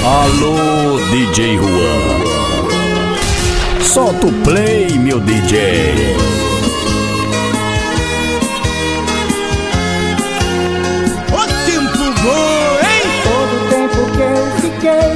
Alô, DJ Juan. Solta o play, meu DJ. O tempo voa, hein? Todo o tempo que eu fiquei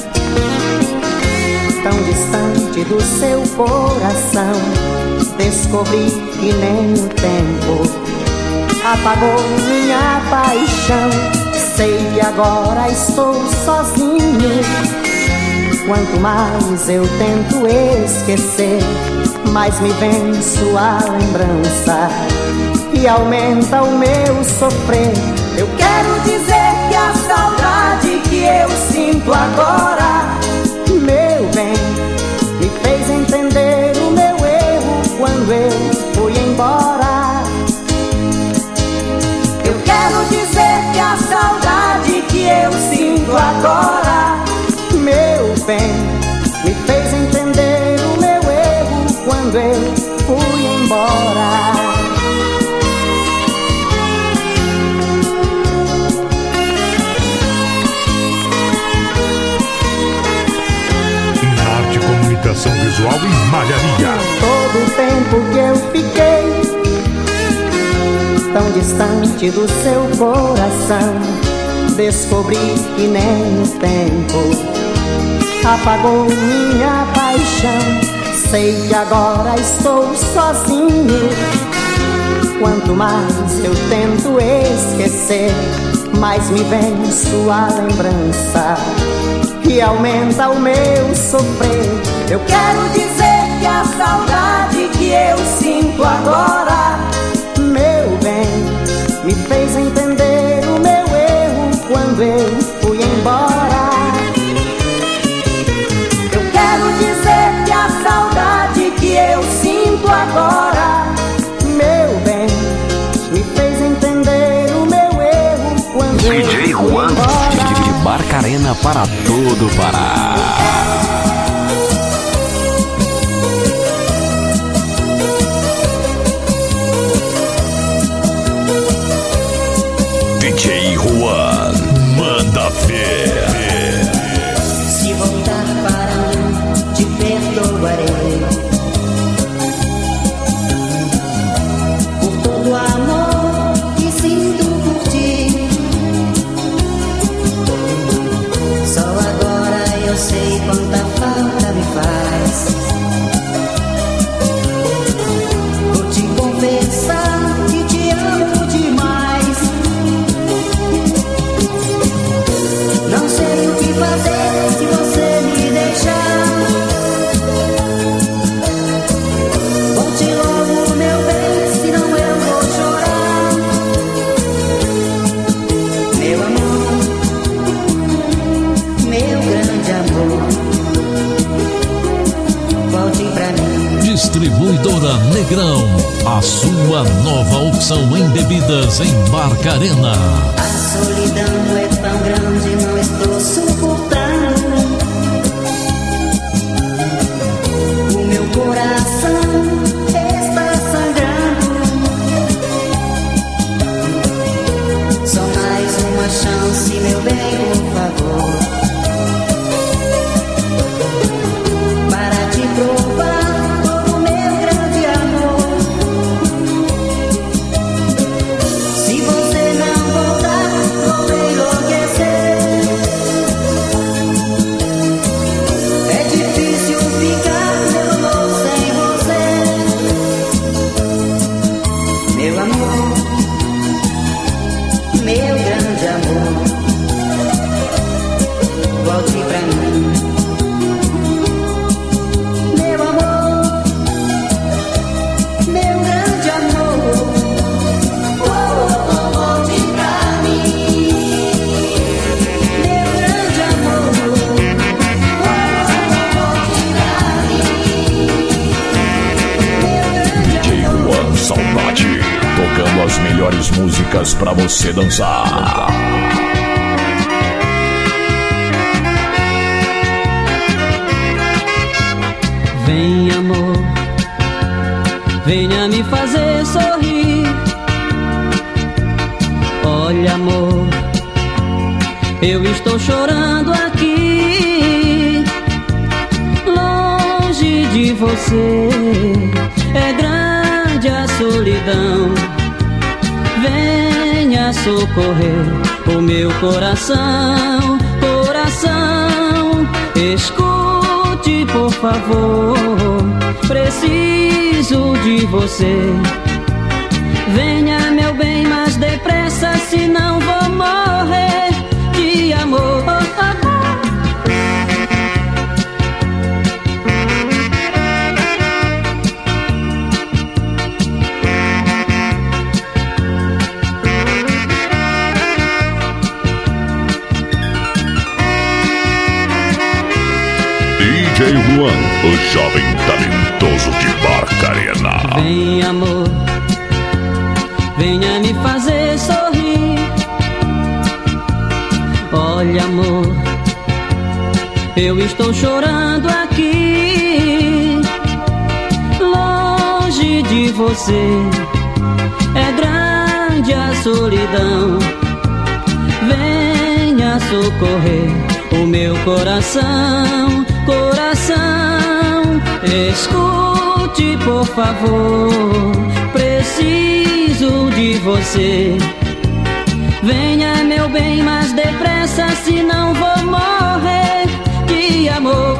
tão distante do seu coração, descobri que nem o tempo apagou minha paixão. Sei que agora estou sozinho. Quanto mais eu tento esquecer, mais me vem sua lembrança e aumenta o meu sofrer. Eu quero dizer que a saudade que eu sinto agora, meu bem, me fez entender o meu erro quando eu fui embora. Eu quero dizer que a saudade que eu sinto agora, meu bem, me fez entender o meu erro quando eu fui embora. Arte, comunicação visual e malharia. Todo o tempo que eu fiquei tão distante do seu coração, descobri que nem o tempo apagou minha paixão. Sei que agora estou sozinho. Quanto mais eu tento esquecer, mais me vem sua lembrança e aumenta o meu sofrer. Eu quero dizer que a saudade que eu sinto agora, meu bem, me fez entender o meu erro quando eu fui embora. Eu quero dizer que a saudade que eu sinto agora, meu bem, me fez entender o meu erro quando eu DJ fui Juan embora. de Barcarena para todo o Pará. DJ Juan, manda ver. Se voltar para mim, te perdoarei por todo o amor que sinto por ti. Só agora eu sei quanta falta me faz. Vou te confessar que te amo demais. Não sei o que fazer se você me deixar. Volte logo, meu bem, senão eu vou chorar. Meu amor, meu grande amor, volte pra mim. Distribuidora Negrão, a sua nova opção em bebidas em Barcarena. A solidão é tão grande, não estou suportando. O meu coração está sangrando. Só mais uma chance, meu bem, por favor, para te provar todo o meu grande amor. Se você não voltar, vou enlouquecer. É difícil ficar, meu amor, sem você. Meu amor, meu grande amor, volte pra mim. Meu amor, meu grande amor, volte pra mim. Meu grande amor, volte pra mim. DJ Juan Saudade, tocando as melhores músicas pra você dançar. Vem, amor, venha me fazer sorrir. Olha, amor, eu estou chorando aqui. você. É grande a solidão, venha socorrer o meu coração. Coração, escute por favor, preciso de você. Venha meu bem mais depressa, senão vou morrer de amor. DJ Juan, o jovem talentoso de Barcarena. Vem amor, venha me fazer sorrir. Olha amor, eu estou chorando aqui, longe de você. É grande a solidão, venha socorrer o meu coração. Coração, escute por favor, preciso de você. Venha meu bem mais depressa, senão vou morrer de amor.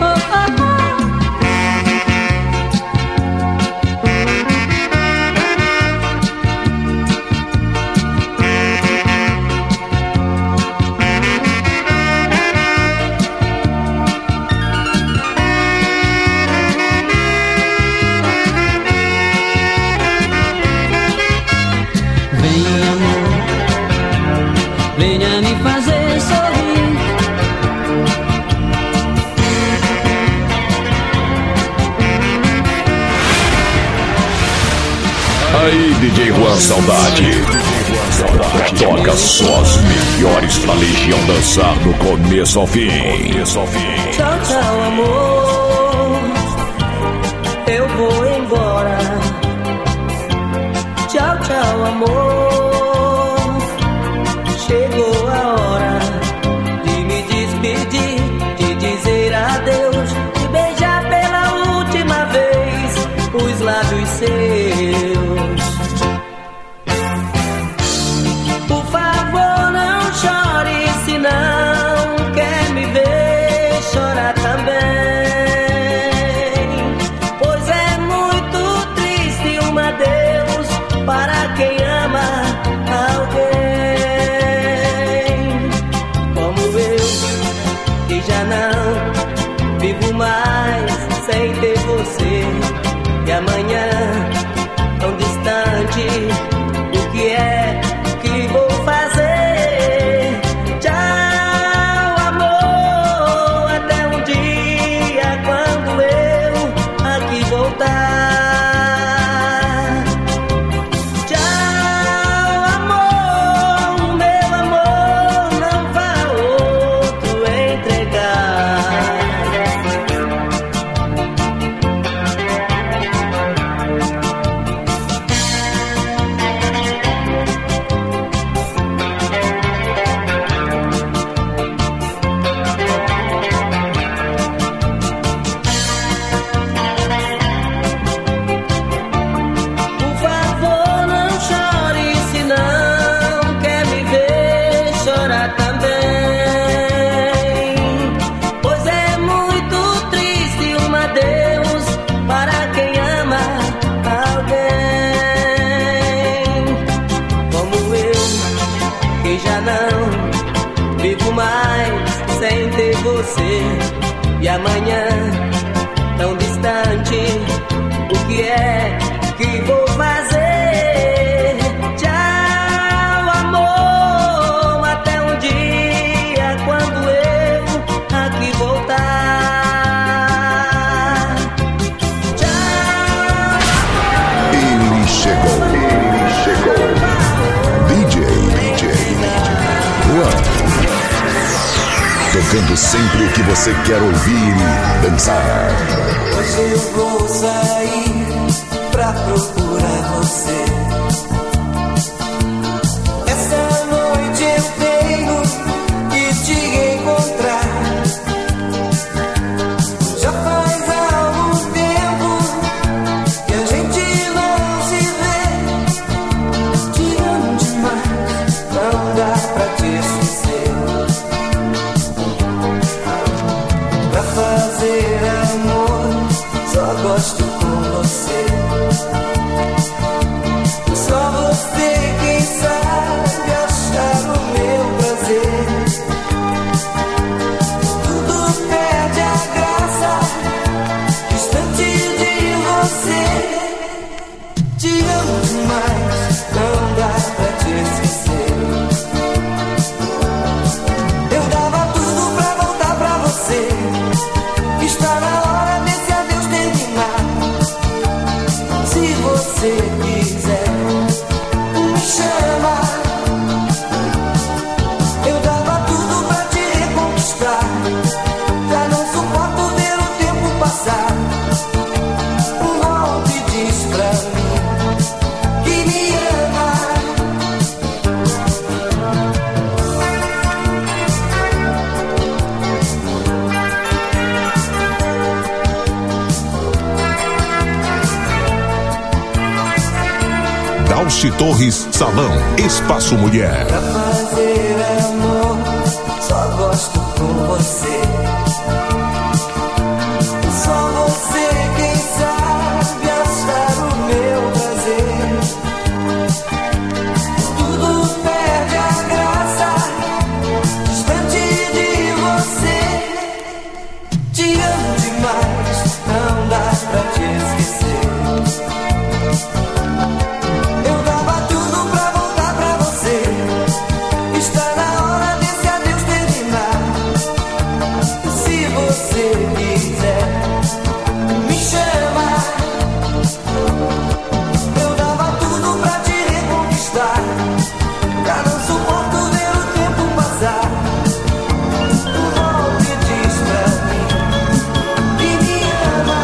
Venha me fazer sorrir. Aí, DJ Juan Saudade. Toca só as melhores pra Legião dançar do começo ao fim. Tchau, tchau, amor, eu vou embora. Tchau, tchau, amor, chegou a hora de me despedir, de dizer adeus, de beijar pela última vez os lábios seus. Por favor, não chore, se não quer me ver chorar também, pois é muito triste um adeus para quem ama alguém. Como eu, que já não vivo mais sem ter você, e amanhã tão distante, o que é que vou fazer? Tchau, amor, até um dia quando eu aqui voltar. Tchau, amor, meu amor, não vá outro entregar. Por favor, não chore, se não quer me ver chorar também, pois é muito triste um adeus para quem ama alguém. Como eu, que já não vivo mais sem ter você, e amanhã tão distante, o que é que vou fazer? Tchau, amor, até um dia quando eu aqui voltar. Tchau, Ele chegou. DJ Juan. Tocando sempre o que você quer ouvir e dançar. hoje eu vou sair pra procurar você. Essa noite eu tenho que te encontrar. Já faz algum tempo Oeste Torres, Salão, Espaço Mulher. Pra fazer amor, só gosto com você. Só você quem sabe achar o meu prazer. Tudo perde a graça distante de você. Te amo demais, não dá pra te esquecer. Eu dava tudo pra voltar pra você. Está na hora desse adeus terminar. Se você quiser, me chama. Eu dava tudo pra te reconquistar. Já não suporto ver o tempo passar. Volte e diz pra mim que me ama.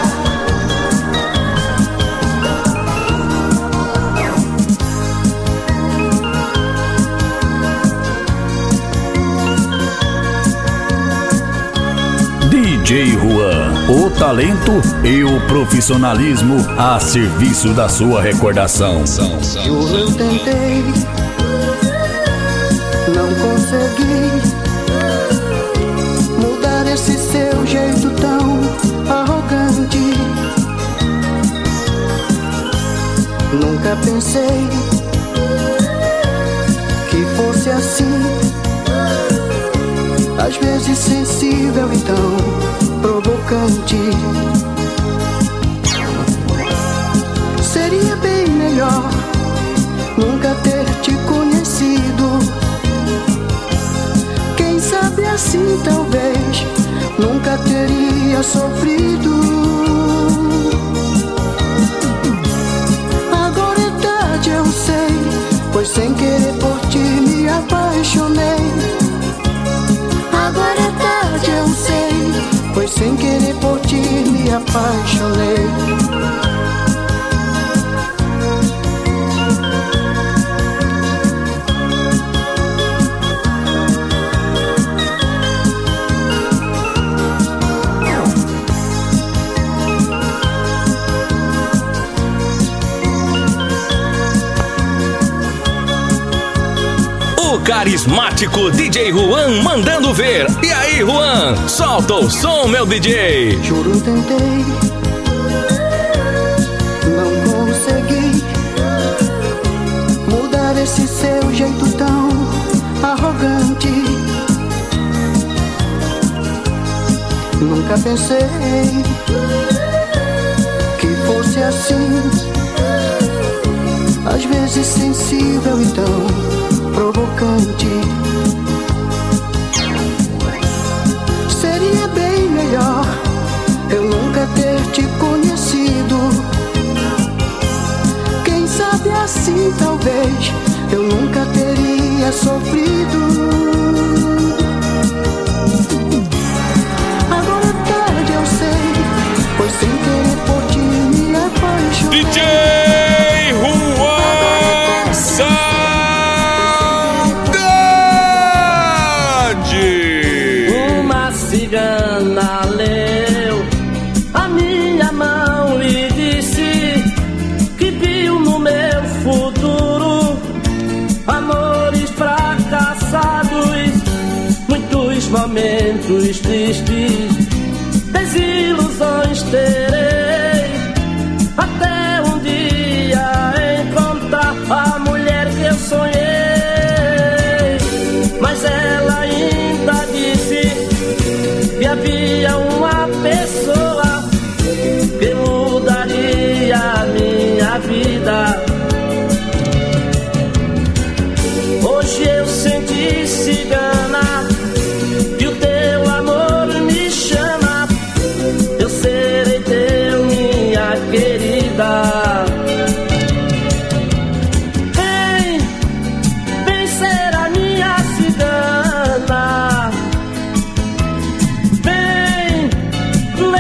DJ Juan, o talento e o profissionalismo a serviço da sua recordação. Juro, eu tentei, não consegui mudar esse seu jeito tão arrogante. Nunca pensei que fosse assim, às vezes sensível e tão provocante. Seria bem melhor nunca ter te conhecido. Quem sabe assim talvez nunca teria sofrido. Agora é tarde, eu sei, pois sem querer por ti me apaixonei. Agora é tarde, eu sei, pois sem querer por ti me apaixonei. O carismático DJ Juan mandando ver. E aí, Juan, solta o som, meu DJ. Juro, tentei, não consegui mudar esse seu jeito tão arrogante. Nunca pensei que fosse assim, às vezes sensível e tão provocante. Seria bem melhor eu nunca ter te conhecido. Quem sabe assim talvez eu nunca teria sofrido. Agora é tarde, eu sei, pois sem querer por ti me apaixonei. DJ Juan Uma cigana leu a minha mão e disse que viu no meu futuro amores fracassados, muitos momentos tristes, desilusões terei, até um dia encontrar a mulher que eu sonhei. Mas ela ainda disse que havia uma pessoa que mudaria a minha vida. Hoje eu senti, cigana, que o teu amor me chama. Eu serei teu, minha querida. Vem ser a minha cigana. Vem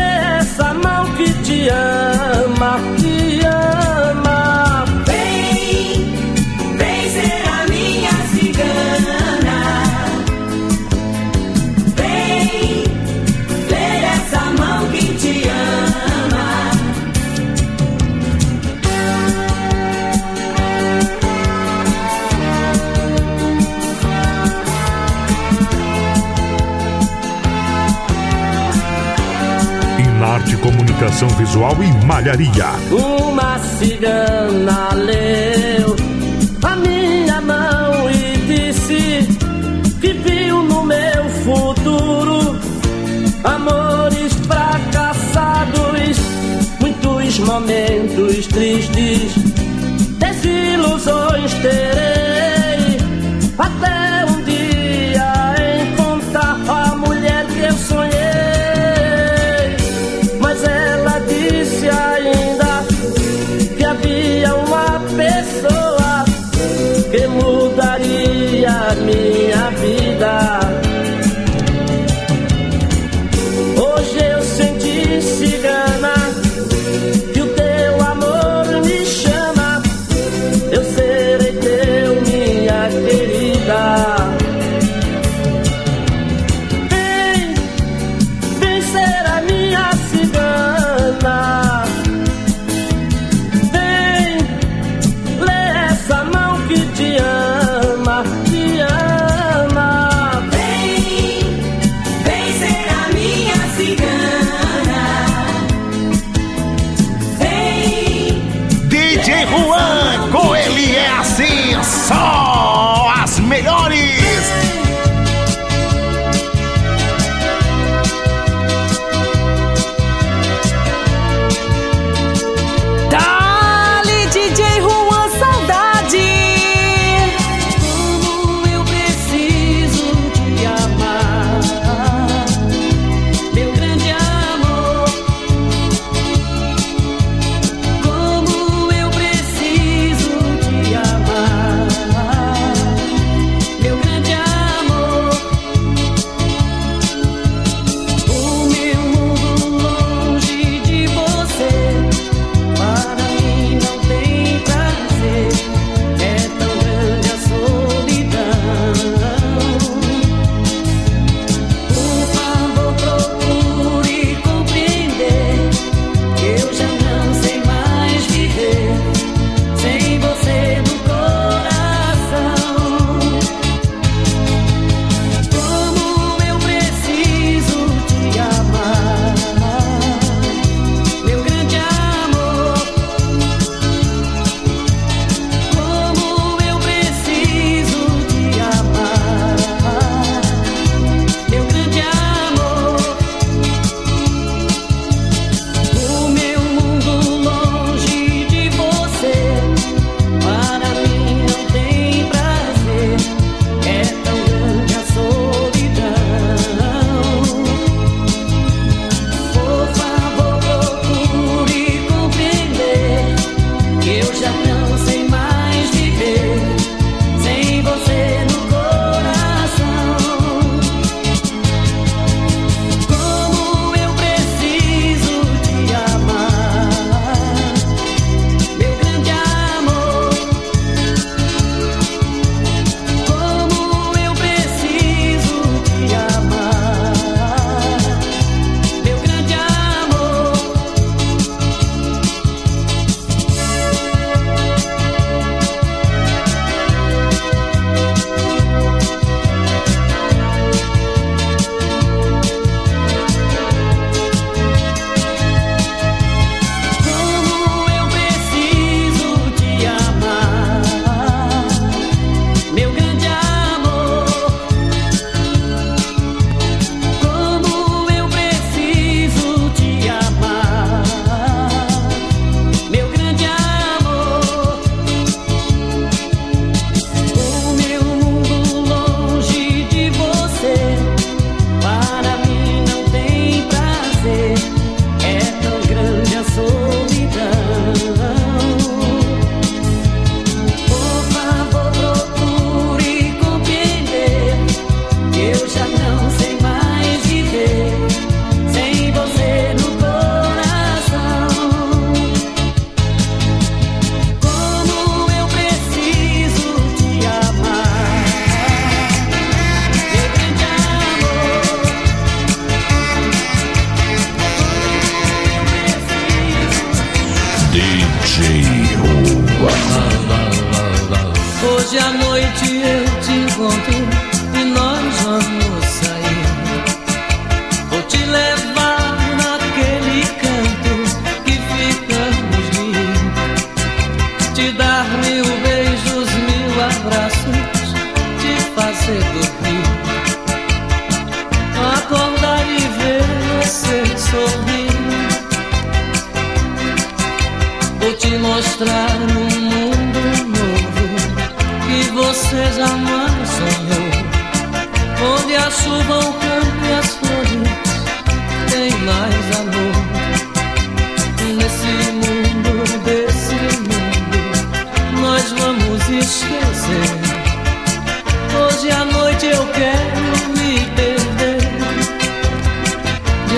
Inarte Comunicação Visual e Malharia. Uma cigana leu a minha mão e disse que viu no meu futuro amores fracassados, muitos momentos tristes, desilusões terei, até um dia encontrar a mulher que eu sonhei. Mas ela disse ainda que havia uma pessoa que mudaria a minha vida. Hoje eu senti, cigana, que o teu amor me chama. Eu serei teu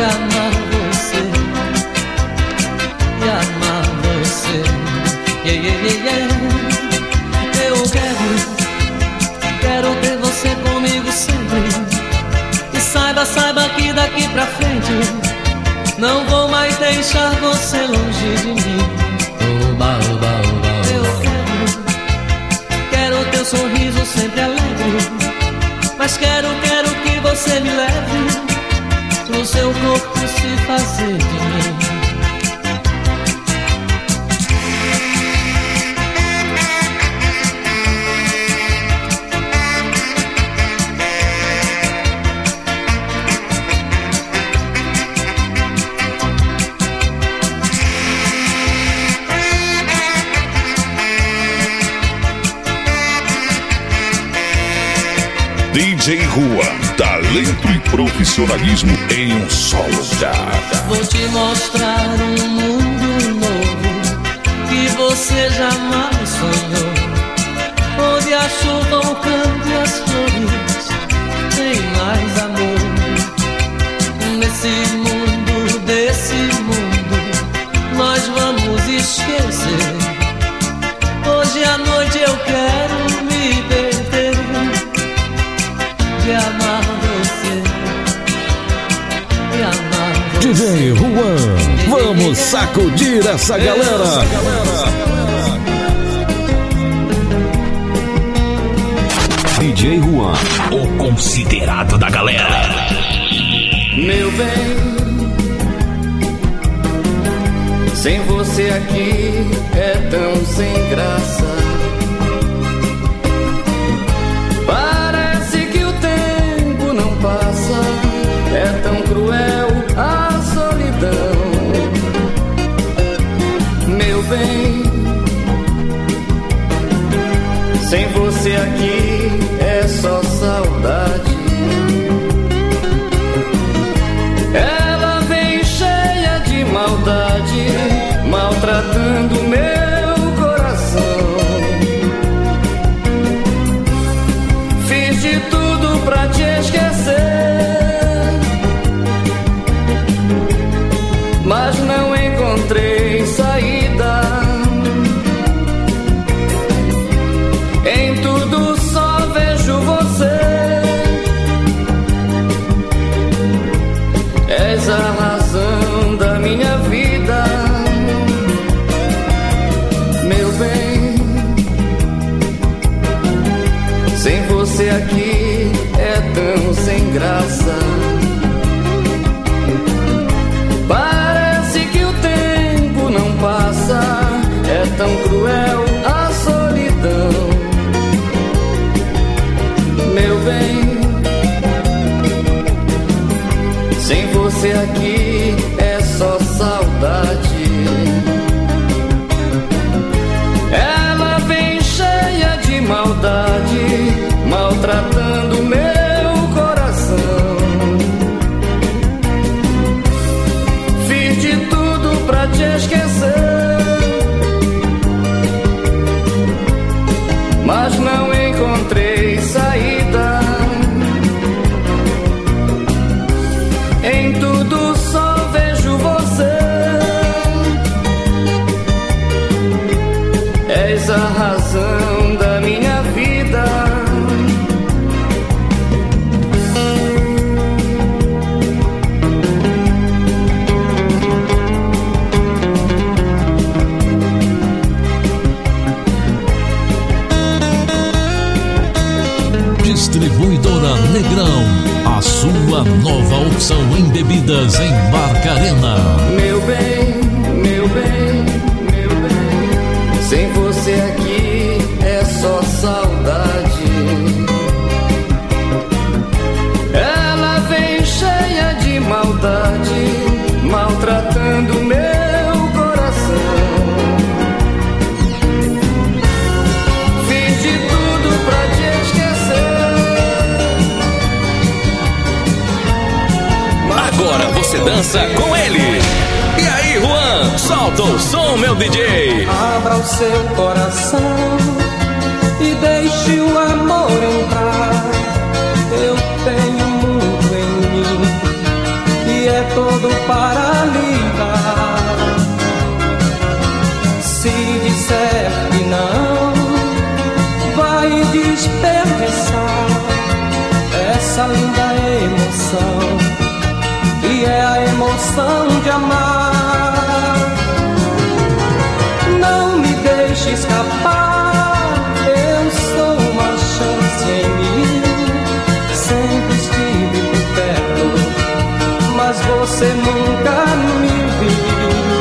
amar você, e amar você. Yeah, yeah, yeah, yeah. Eu quero ter você comigo sempre. E saiba que daqui pra frente não vou mais deixar você longe de mim. Oba, oba, oba, oba. Eu quero teu sorriso sempre alegre, mas quero que você me leve pro seu corpo se fazer de mim. DJ Juan, talento e profissionalismo em um só lugar. Vou te mostrar um mundo novo que você jamais sonhou, onde a chuva, o campo e as flores tem mais amor. Nesse mundo, desse mundo, nós vamos esquecer. Hoje à noite eu quero me perder de amar você, de amar você. DJ Juan, vamos sacudir essa galera. DJ Juan, O considerado da galera. Meu bem, sem você aqui é tão sem graça. Parece que o tempo não passa, é tão cruel a solidão. Meu bem, sem você aqui é só saudade. Ela vem cheia de maldade, maltratando meu coração. Fiz de tudo pra te esquecer, mas não encontrei saída. Em tudo só vejo você. És a razão da minha vida. Meu bem, sem você aqui é tão sem graça. Parece que o tempo não passa, é tão cruel a solidão. Meu bem, sem você aqui é só saudade. Ela vem cheia de maldade, maltratando meu coração. Fiz de tudo pra te esquecer, mas não encontrei saída. Em tudo só vejo você. És a razão da minha vida. Distribuidora Negrão, a sua nova opção em bebidas em Barcarena. Meu bem, meu bem, meu bem, sem você aqui é só saudade. Ela vem cheia de maldade, maltratando meu coração. Fiz de tudo pra te esquecer, Agora você dança com ele. E aí, Juan, solta o som, meu DJ. Abra o seu coração e deixe o amor entrar. Eu tenho muito em mim e é é todo para ligar. Se disser que não, vai desperdiçar essa linda emoção, e é a emoção de amar. Não me deixe escapar, eu sou uma chance em mil. Sempre estive por perto, mas você nunca me viu.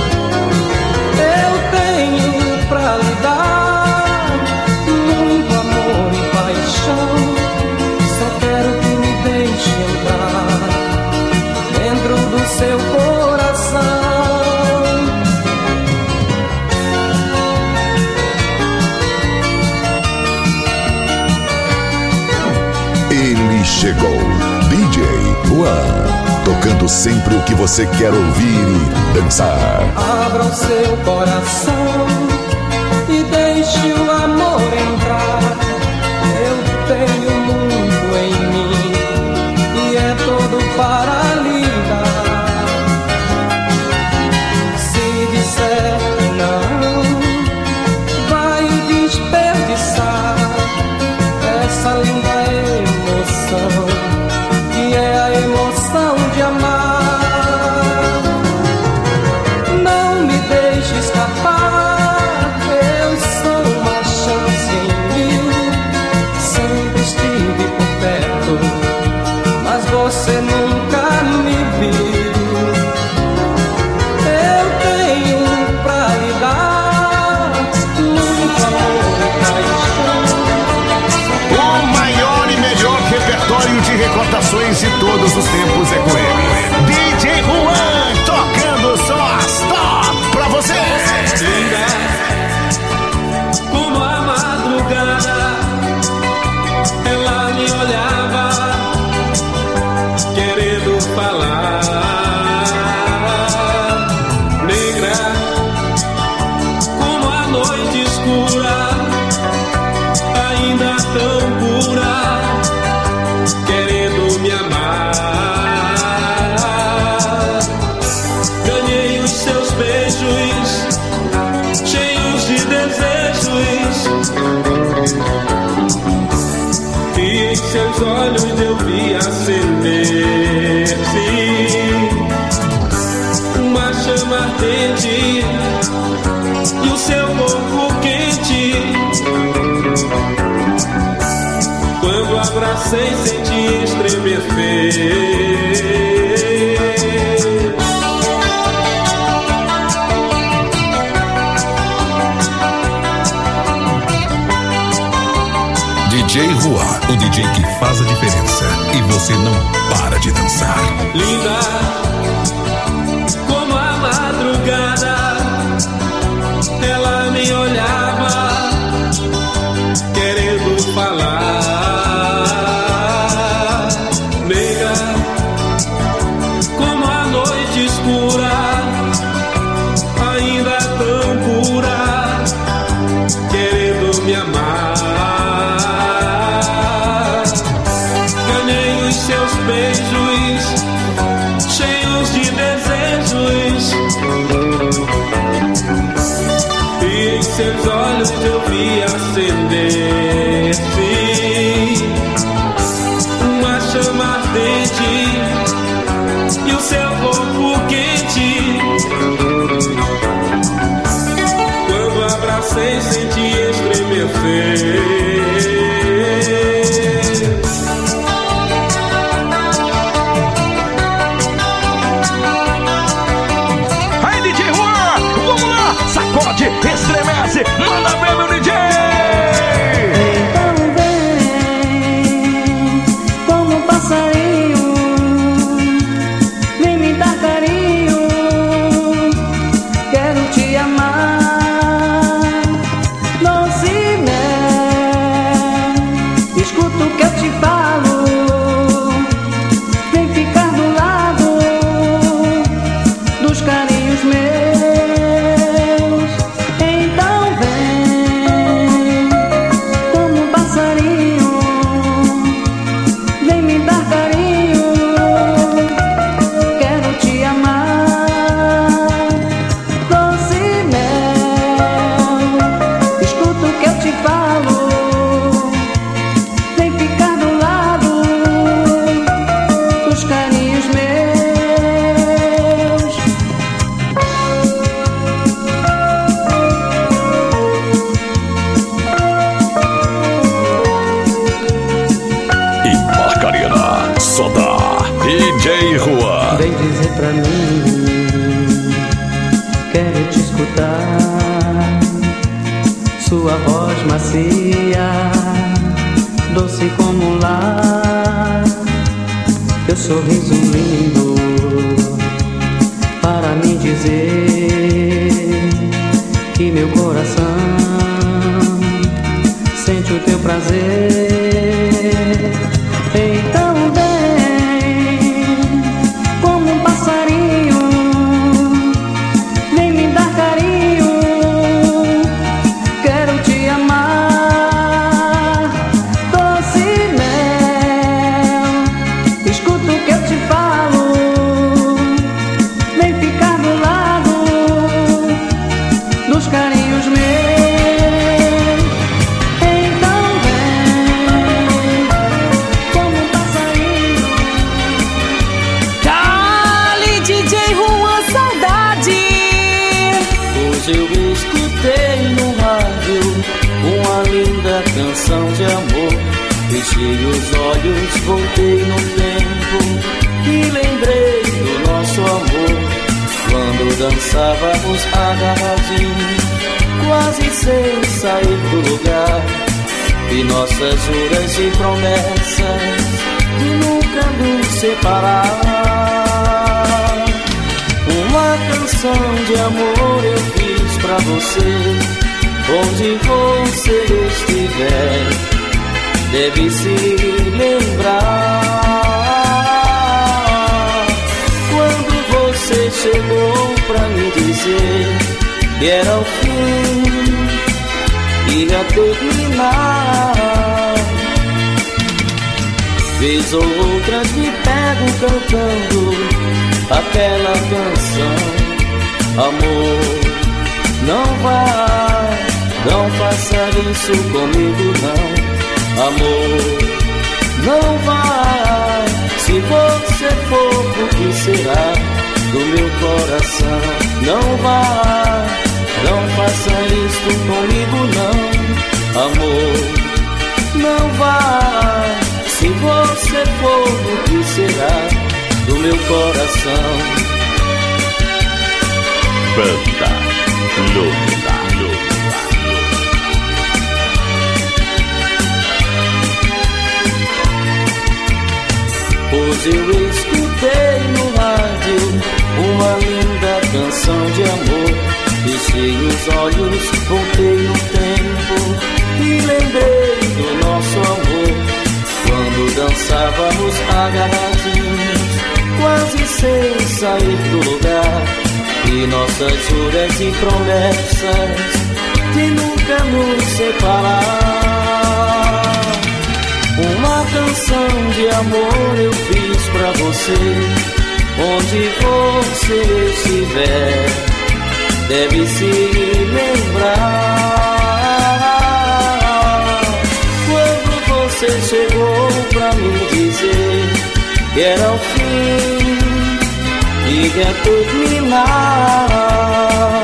Eu tenho pra lhe dar muito amor e paixão. Só quero que me deixe entrar dentro do seu coração. Ele chegou, DJ Juan, tocando sempre o que você quer ouvir e dançar. Abra o seu coração e deixe o amor entrar. Eu tenho muito em mim e é todo para ligar. Se disser que não, vai desperdiçar essa linda emoção, que é a emoção de amar. Não me deixe escapar, eu sou uma chance em mil. Sempre estive por perto, mas você nunca me viu. Eu tenho pra lhe dar muito amor e paixão. O maior e melhor repertório de recordações de todos os tempos é com ele, DJ Juan, tocando só as top pra você. Linda como a madrugada, ela me olhava querendo falar. Negra como a noite escura, ainda tão pura, querendo me amar. Ganhei os seus beijos, cheios de desejos, e em seus olhos eu vi acender-se uma chama ardente e o seu corpo quente. Quando abracei, senti estremecer. DJ Juan, o DJ que faz a diferença e você não para de dançar. Linda como a madrugada, ela me olhava querendo falar. Negra como a noite escura, ainda tão pura, querendo me amar. Ganhei os seus beijos, cheios de desejos, e em seus olhos eu vi acender-se uma chama ardente e o seu corpo quente. Quando abracei, senti estremecer. Sacode, estremece, manda ver meu DJ. Então vem, como um passarinho, vem me dar carinho. Quero te amar, doce mel. Vem dizer pra mim, quero te escutar. Sua voz macia, doce como um lar. Teu sorriso lindo para me dizer que meu coração sente o teu prazer. Então vem como um passarinho, vem me dar carinho. Quero te amar, doce mel. Escuta o que eu te falo, vem ficar do lado dos carinhos meus. Canção de amor, fechei os olhos, voltei no tempo e lembrei do nosso amor. Quando dançávamos agarradinhos, quase sem sair do lugar, e nossas juras e promessas de nunca nos separar. Uma canção de amor eu fiz pra você. Onde você estiver, deve se lembrar. Quando você chegou pra me dizer que era o fim, ia terminar. Vez ou outras me pego cantando aquela canção. Amor, não vai, não faça isso comigo não. Amor, não vai. Se você for, o que será do meu coração? Não vai, não faça isso comigo não. Amor, não vai. Se você for, o que será do meu coração? Banda Luna. Hoje eu escutei no rádio uma linda canção de amor. Fechei os olhos, voltei no tempo e lembrei do nosso amor. Quando dançávamos agarradinhos, quase sem sair do lugar, e nossas juras e promessas de nunca nos separar. Uma canção de amor eu fiz pra você. Onde você estiver, deve se lembrar. Quando você chegou pra me dizer que era o fim, ia terminar.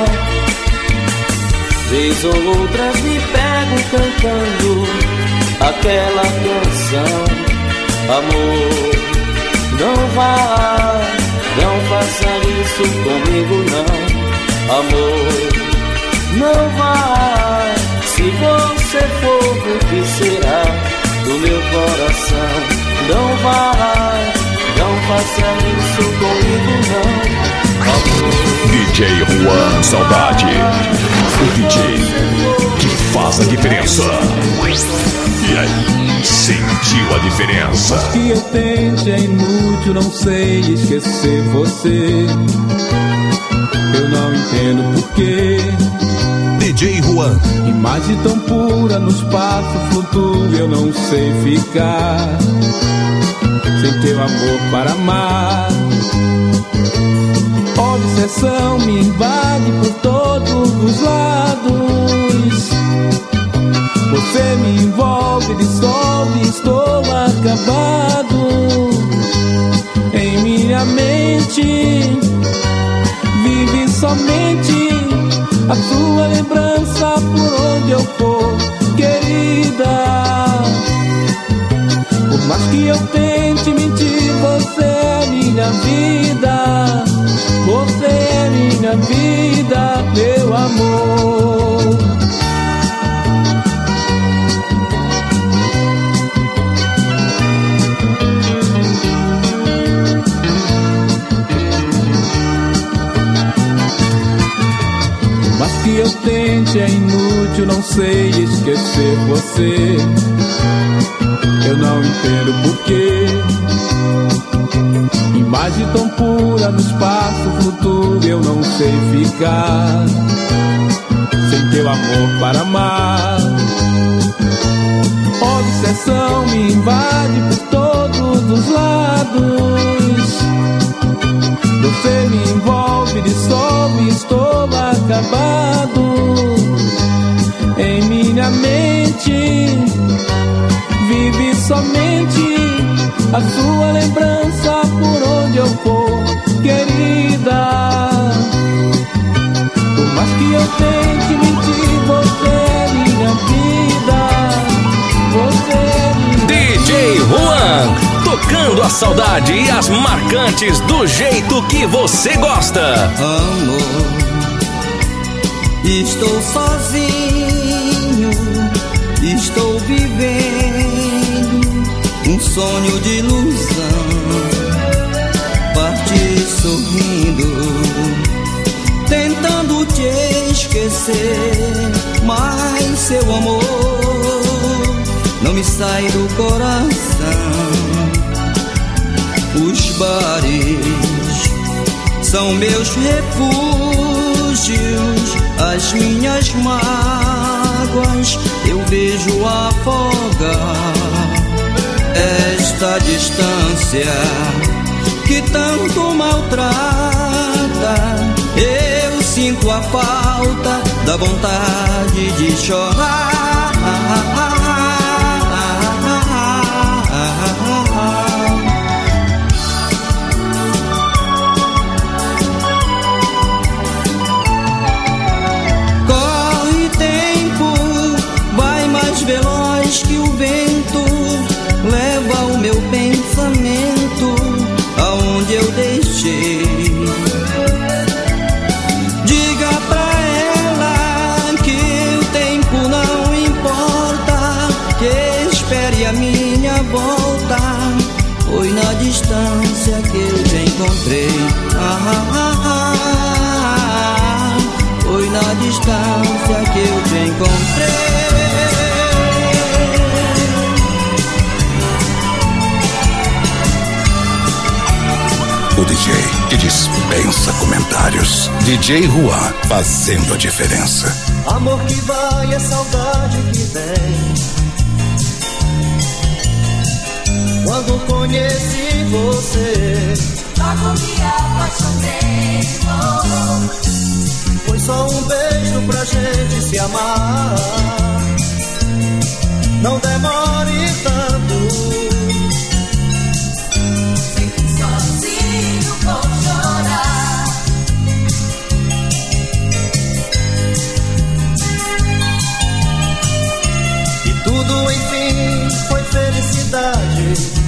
Vez ou outras me pego cantando aquela canção. Amor, não vai, não faça isso comigo não. Amor, não vai. Se você for, o que será do meu coração? Não vai, não faça isso comigo não. Amor. DJ Juan Saudade, o DJ que faz a diferença. E aí, sentiu a diferença? Mas que eu tente é inútil, não sei esquecer você. Eu não entendo porquê. DJ Juan. Imagem tão pura no espaço flutua, eu não sei ficar sem teu amor para amar. Obsessão me invade por todos os lados. Você me envolve, dissolve, estou acabado. Em minha mente vive somente a sua lembrança por onde eu for, querida. Por mais que eu tente mentir, você é minha vida. que eu tente é inútil, não sei esquecer você. Eu não entendo porquê. Imagem tão pura no espaço futuro, eu não sei ficar sem teu amor para amar. Obsessão me invade por todos os lados. Você me envolve, dissolve, estou acabado. Em minha mente vive somente a sua lembrança por onde eu for, querida. Por mais que eu tente mentir, você é minha vida. Você é minha DJ Juan, tocando a saudade e as marcantes do jeito que você gosta. Amor, estou sozinho, estou vivendo um sonho de ilusão. Parti sorrindo, tentando te esquecer, mas seu amor não me sai do coração. Os bares são meus refúgios, as minhas mágoas eu vejo afogar. Esta distância que tanto maltrata, eu sinto a falta da vontade de chorar. Corre tempo, vai mais veloz que o vento, leva o meu pensamento aonde eu deixei. Diga pra ela que o tempo não importa, que espere a minha volta. Foi na distância que eu te encontrei. Foi na distância que eu te encontrei. O DJ que dispensa comentários. DJ Juan, fazendo a diferença. Amor que vai é saudade que vem. Quando conheci você, logo me apaixonei. Foi só um beijo pra gente se amar. Não demore tanto. Sozinho vou chorar. E tudo enfim foi felicidade.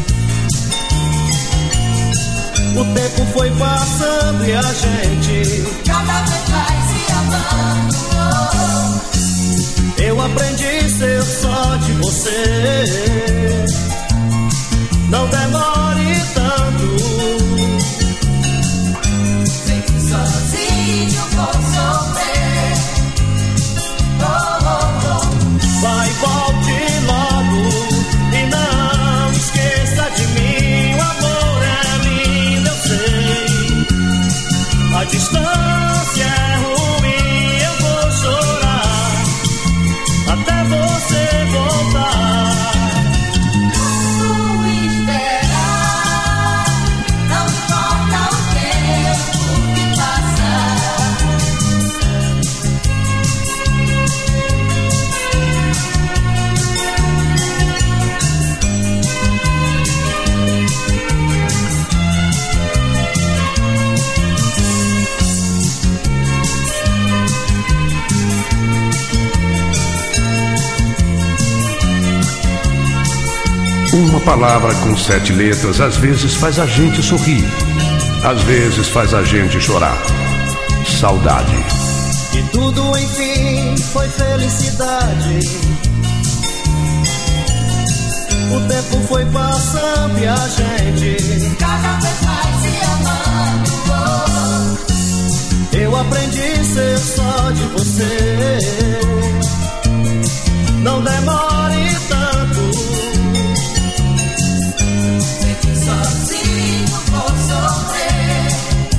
O tempo foi passando e a gente cada vez mais se amando. Eu aprendi a ser só de você. Não demore tanto. Sei que sozinho vou sofrer. Vai, volte logo e não esqueça de mim. O amor é lindo, eu sei. A distância é ruim, eu vou chorar até você voltar. Uma palavra com 7 letras às vezes faz a gente sorrir, às vezes faz a gente chorar. Saudade. E tudo enfim foi felicidade. O tempo foi passando e a gente cada vez mais se amando. Eu aprendi a ser só de você. Não demore tanto. Sente sozinho por sofrer.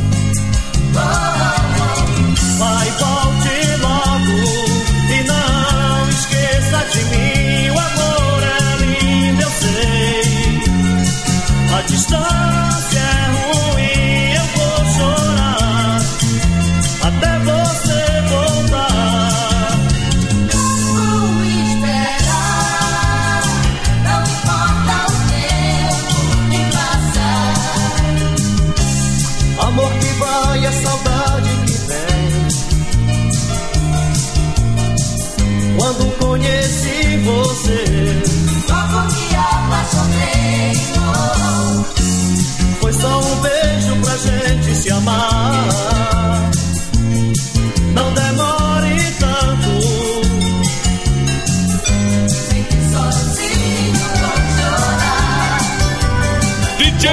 Vai, volte logo e não esqueça de mim. O amor é lindo, eu sei. A distância é ruim, eu vou chorar até você voltar. Vou esperar, não importa o tempo que passar. Amor que vai, a saudade que vem. Quando conheci você, logo me apaixonei. Foi só um beijo pra gente se amar. Não demore tanto. Sente sozinho por chorar. DJ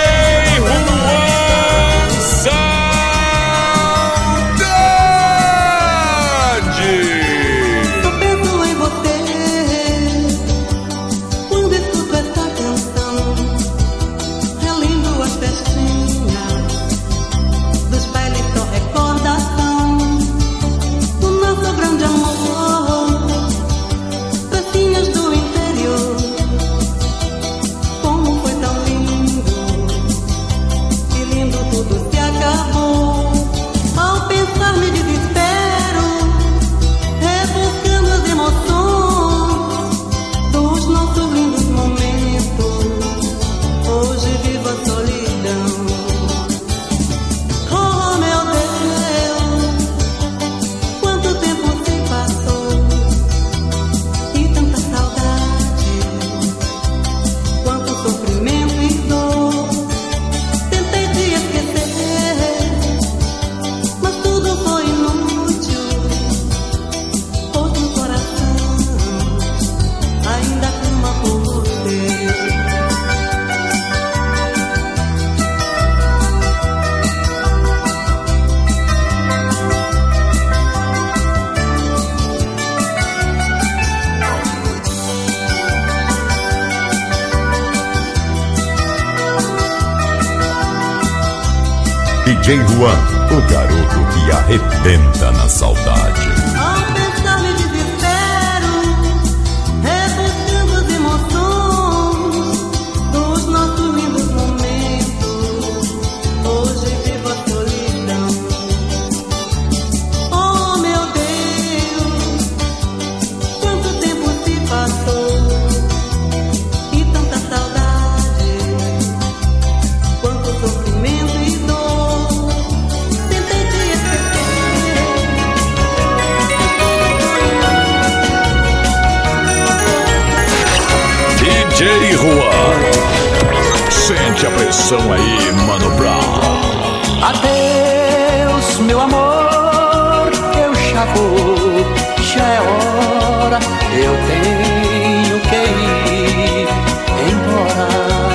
DJ Juan, o garoto que arrebenta na saudade. Ao pensar me desespero, rebuscando as emoções dos nossos lindos momentos. Hoje vivo a solidão. Oh meu Deus, quanto tempo se passou e tanta saudade, quanto sofrimento e dor. DJ Juan, sente a pressão aí, Mano Brown. Adeus, meu amor, eu já vou, já é hora, eu tenho que ir embora.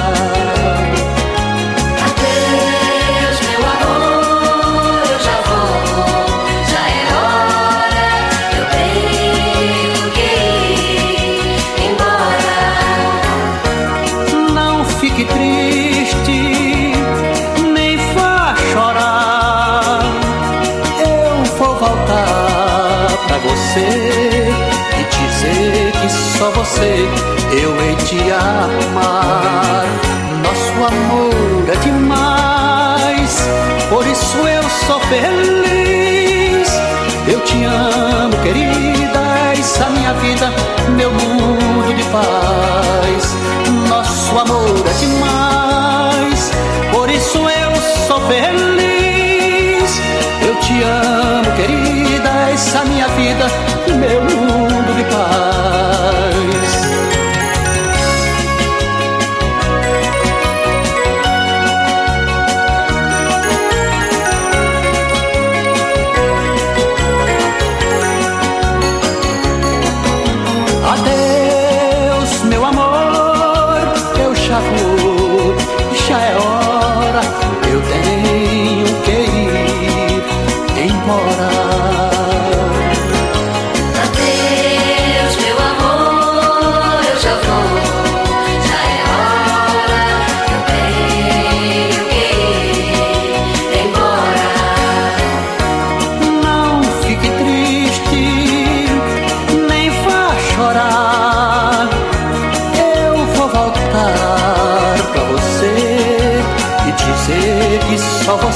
Adeus, meu amor, eu já vou, já é hora, eu tenho que ir embora. Não fique triste, nem vá chorar. Eu vou voltar pra você e dizer que só você eu hei de amar. Nosso amor é demais, por isso eu sou feliz. Eu te amo, querida, essa minha vida, meu mundo de paz. Nosso amor é demais, por isso eu sou feliz. Eu te amo, querida, essa minha vida, meu mundo de paz. Adeus, meu amor, eu já vou, já é hora, eu tenho que ir embora.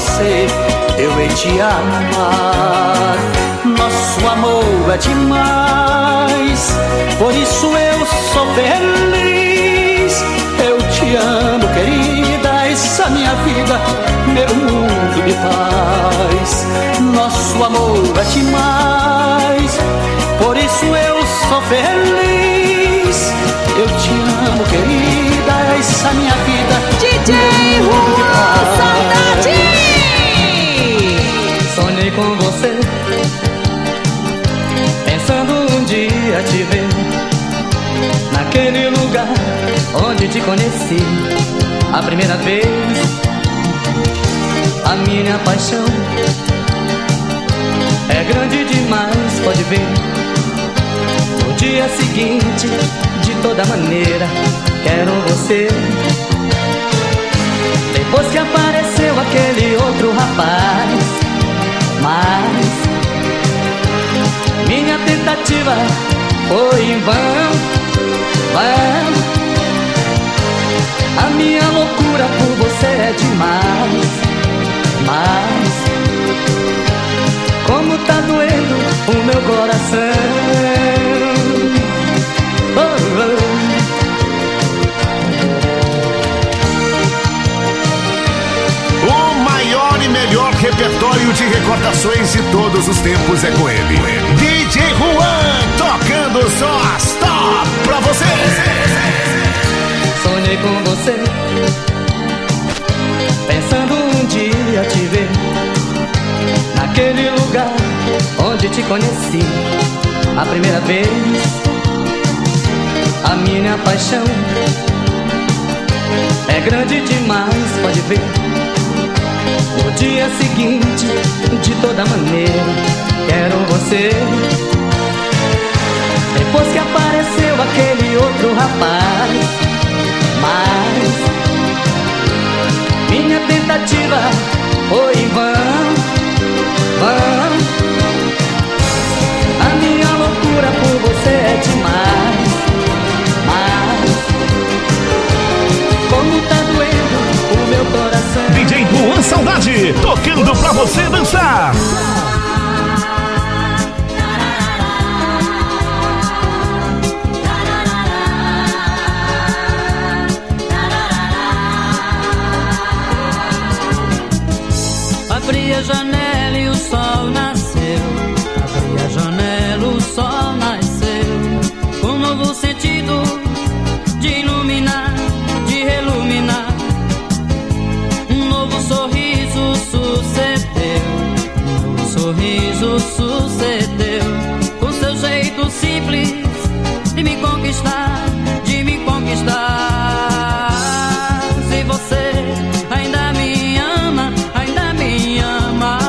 você eu hei de amar. Nosso amor é demais, por isso eu sou feliz. Eu te amo, querida, essa minha vida, meu mundo de paz. Nosso amor é demais, por isso eu sou feliz. Eu te amo, querida, essa minha vida, DJ Juan, saudade! Sonhei com você, pensando um dia te ver naquele lugar onde te conheci a primeira vez. A minha paixão é grande demais, pode ver. No dia seguinte, de toda maneira, quero você. Depois que apareceu aquele outro rapaz, mas minha tentativa foi em vão. A minha loucura por você é demais. Mas como tá doendo o meu coração. O maior e melhor repertório de recordações de todos os tempos é com ele, DJ Juan, tocando só as top pra você. Sonhei com você, pensando um dia te ver naquele lugar onde te conheci a primeira vez. A minha paixão é grande demais, pode ver. No dia seguinte, de toda maneira, quero você. Depois que apareceu aquele outro rapaz, mas minha tentativa foi em vão. A minha loucura por você é demais. Mas como tá doendo o meu coração. DJ Juan Saudade, tocando pra você dançar. Abri a janela e o sol nasceu. Abri a janela, o sol nasceu. Um novo sentido de iluminar, de reluminar. Um novo sorriso sucedeu. Um novo sorriso sucedeu. Com seu jeito simples de me conquistar, de me conquistar. Se você ainda me ama, ainda me ama.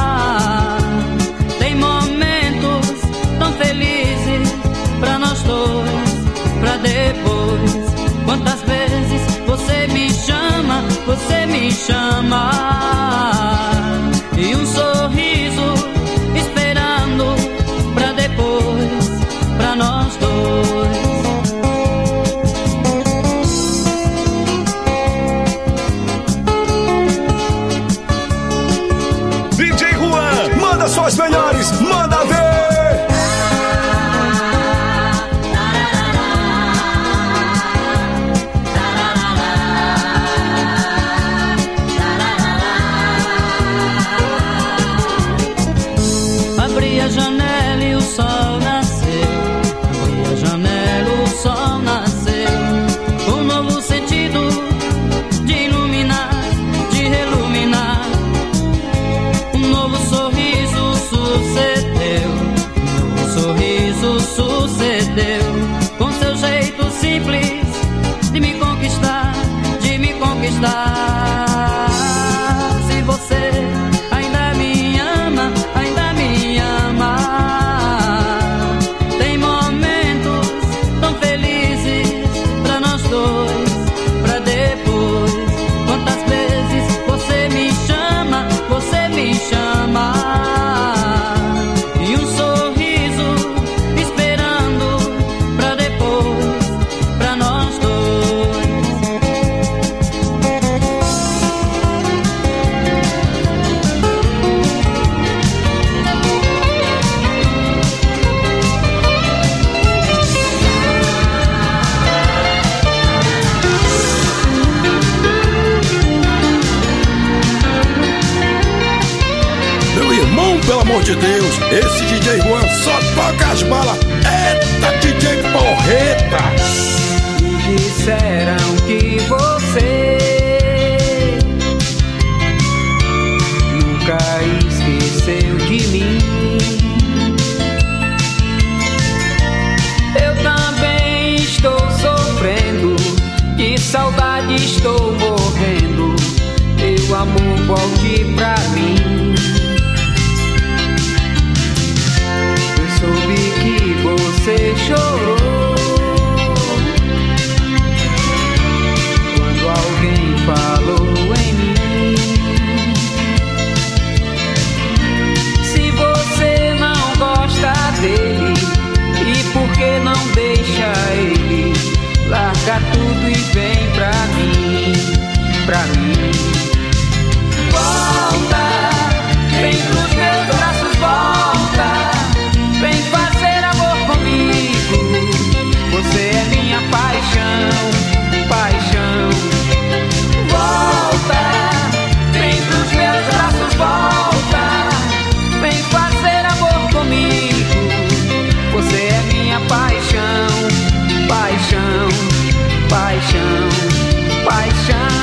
Tem momentos tão felizes pra nós dois, pra depois. Quantas vezes você me chama, você me chama. E um sorriso esperando pra depois, pra nós dois. DJ Juan, manda suas melhores, manda ver. Abri a janela e o sol nasceu. Abri a janela, o sol nasceu. Um novo sentido de iluminar, de reluminar. Um novo sorriso sucedeu. som, pelo amor de Deus. Esse DJ Juan só toca as balas. Eita, DJ Porreta. Me disseram que você nunca esqueceu de mim. Eu também estou sofrendo, de saudade estou morrendo. Meu amor, volte pra mim. Eu soube que você chorou quando alguém falou em mim. Se você não gosta dele, e por que não deixa ele? Larga tudo e vem pra mim, pra mim. Volta, vem pros meus braços, volta. Vem fazer amor comigo. Você é minha paixão, paixão. Volta, vem pros meus braços, volta. Vem fazer amor comigo. Você é minha paixão, paixão, paixão, paixão.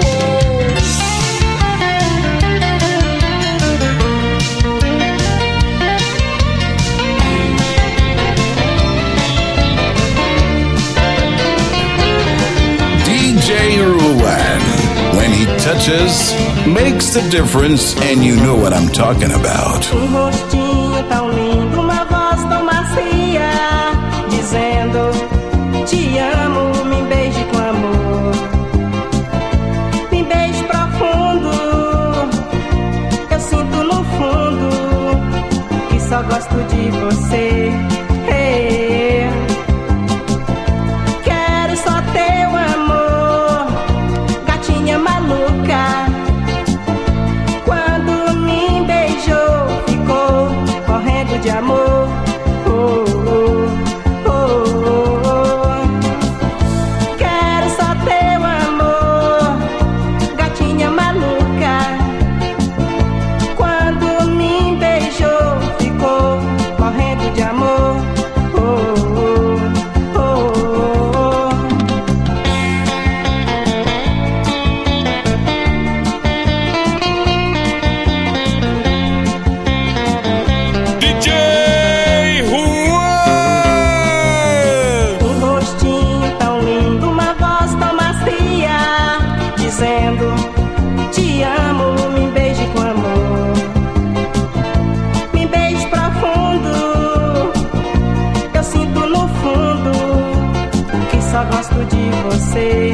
DJ Ruan, when he touches, makes the difference, and you know what I'm talking about. Rostinho tão lindo, uma voz tão macia, dizendo te amo, me beije com amor, me beije profundo. Eu sinto no fundo que só gosto de você. Quero só teu amor, gatinha maluca. Quando me beijou, ficou correndo de amor. Quero só teu amor, gatinha maluca. Quando me beijou, ficou correndo de amor. DJ Juan! Um rostinho tão lindo, uma voz tão macia, dizendo te amo, me beije com amor, me beije profundo. Eu sinto no fundo que só gosto de você.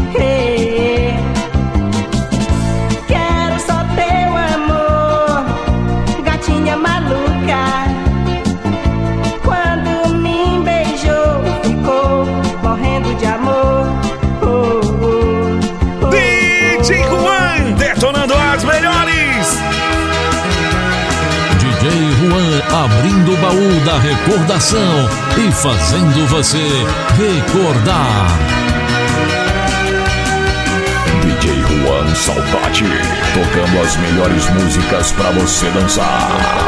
Quero só teu amor, gatinha maluca. Quando me beijou, ficou morrendo de amor. DJ Juan detonando as melhores. DJ Juan abrindo o baú da recordação e fazendo você recordar. DJ Juan Saudade, tocando as melhores músicas pra você dançar.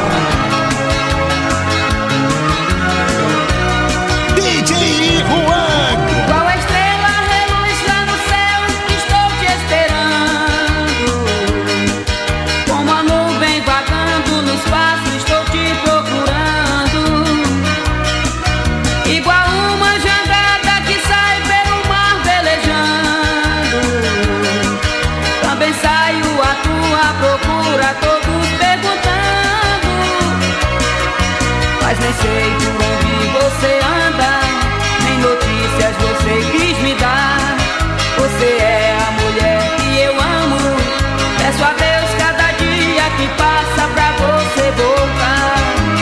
DJ Juan. Qual a estrela reluz lá no céu, estou te esperando. Como a nuvem vagando no espaço, estou te procurando. Igual uma jangada que sai pelo mar velejando. Também saio à tua procura, todos perguntando. Mas nem sei por onde você anda, nem notícias você quis me dar. Você é a mulher que eu amo. Peço a Deus cada dia que passa pra você voltar.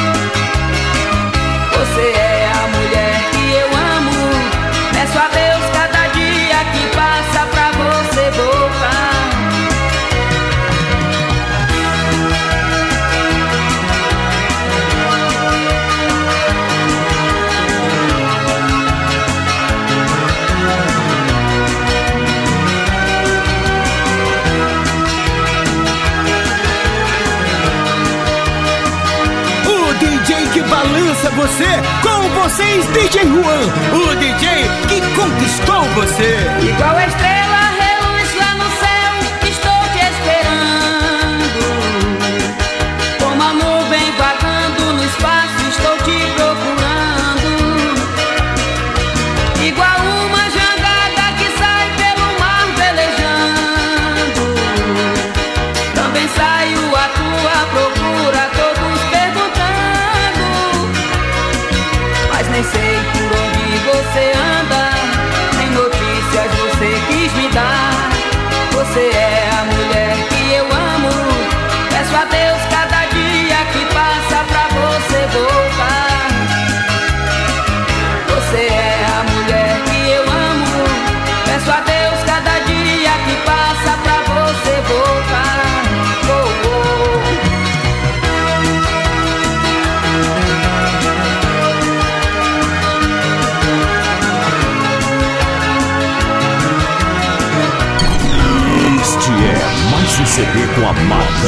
Você é a mulher que eu amo. Peço a Deus cada dia que passa pra você voltar. Ouça você, com vocês, DJ Juan, o DJ que conquistou você. Igual a estrela reluz lá no céu, estou te esperando. Como a nuvem vagando no espaço, estou te procurando. Igual uma jangada que sai pelo mar velejando. Também saio à tua procura, todos perguntando. Mas nem sei por onde você anda, nem notícias você quis me dar. Você é a mulher que eu amo. Peço a Deus cada dia que passa pra você voltar. Você é a mulher que eu amo. Peço a Deus cada dia que passa pra você voltar. Oh, oh. Este é mais um CD com a marca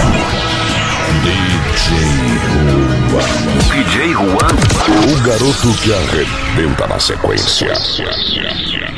DJ Juan. O garoto que arrebenta na sequência.